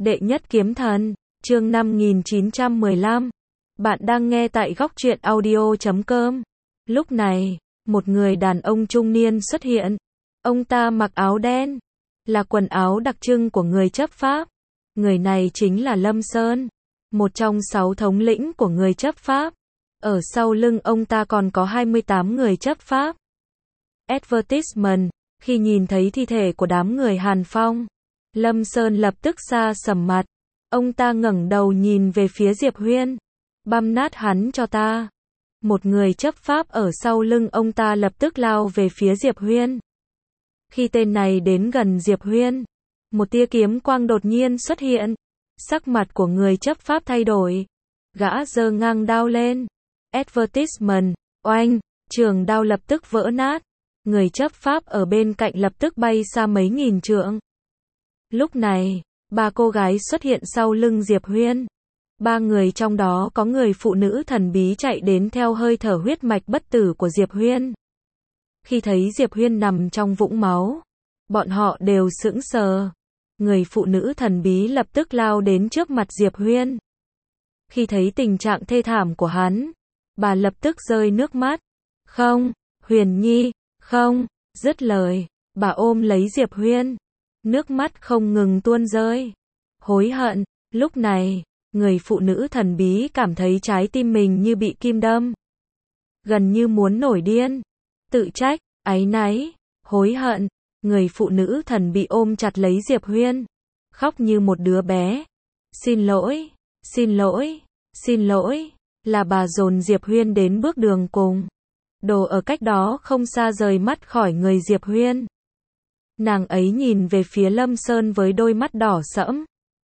Đệ nhất kiếm thần, chương 5915. Bạn đang nghe tại góc truyện audio.com. Lúc này, một người đàn ông trung niên xuất hiện. Ông ta mặc áo đen, là quần áo đặc trưng của người chấp pháp. Người này chính là Lâm Sơn, một trong 6 thống lĩnh của người chấp pháp. Ở sau lưng ông ta còn có 28 người chấp pháp. Advertisement, khi nhìn thấy thi thể của đám người Hàn Phong, Lâm Sơn lập tức xa sầm mặt. Ông ta ngẩng đầu nhìn về phía Diệp Huyên. Băm nát hắn cho ta. Một người chấp pháp ở sau lưng ông ta lập tức lao về phía Diệp Huyên. Khi tên này đến gần Diệp Huyên, một tia kiếm quang đột nhiên xuất hiện. Sắc mặt của người chấp pháp thay đổi. Gã giơ ngang đao lên. Advertisement, oanh, trường đao lập tức vỡ nát. Người chấp pháp ở bên cạnh lập tức bay xa mấy nghìn trượng. Lúc này, 3 cô gái xuất hiện sau lưng Diệp Huyên. 3 người trong đó có người phụ nữ thần bí chạy đến theo hơi thở huyết mạch bất tử của Diệp Huyên. Khi thấy Diệp Huyên nằm trong vũng máu, bọn họ đều sững sờ. Người phụ nữ thần bí lập tức lao đến trước mặt Diệp Huyên. Khi thấy tình trạng thê thảm của hắn, bà lập tức rơi nước mắt. Không, Huyền Nhi, không, dứt lời, bà ôm lấy Diệp Huyên. Nước mắt không ngừng tuôn rơi. Hối hận, lúc này, người phụ nữ thần bí cảm thấy trái tim mình như bị kim đâm. Gần như muốn nổi điên. Tự trách, áy náy, hối hận. Người phụ nữ thần bị ôm chặt lấy Diệp Huyên. Khóc như một đứa bé. Xin lỗi, xin lỗi, xin lỗi. Là bà dồn Diệp Huyên đến bước đường cùng. Đồ ở cách đó không xa rời mắt khỏi người Diệp Huyên. Nàng ấy nhìn về phía Lâm Sơn với đôi mắt đỏ sẫm.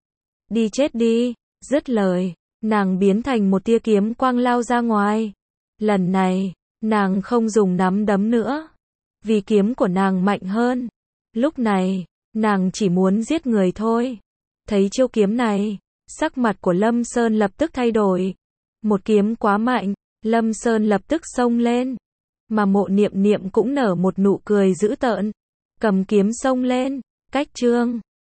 Đi chết đi, dứt lời, nàng biến thành một tia kiếm quang lao ra ngoài. Lần này, nàng không dùng nắm đấm nữa, vì kiếm của nàng mạnh hơn. Lúc này, nàng chỉ muốn giết người thôi. Thấy chiêu kiếm này, sắc mặt của Lâm Sơn lập tức thay đổi. Một kiếm quá mạnh, Lâm Sơn lập tức xông lên. Mà Mộ Niệm Niệm cũng nở một nụ cười dữ tợn. Cầm kiếm xông lên, cách chương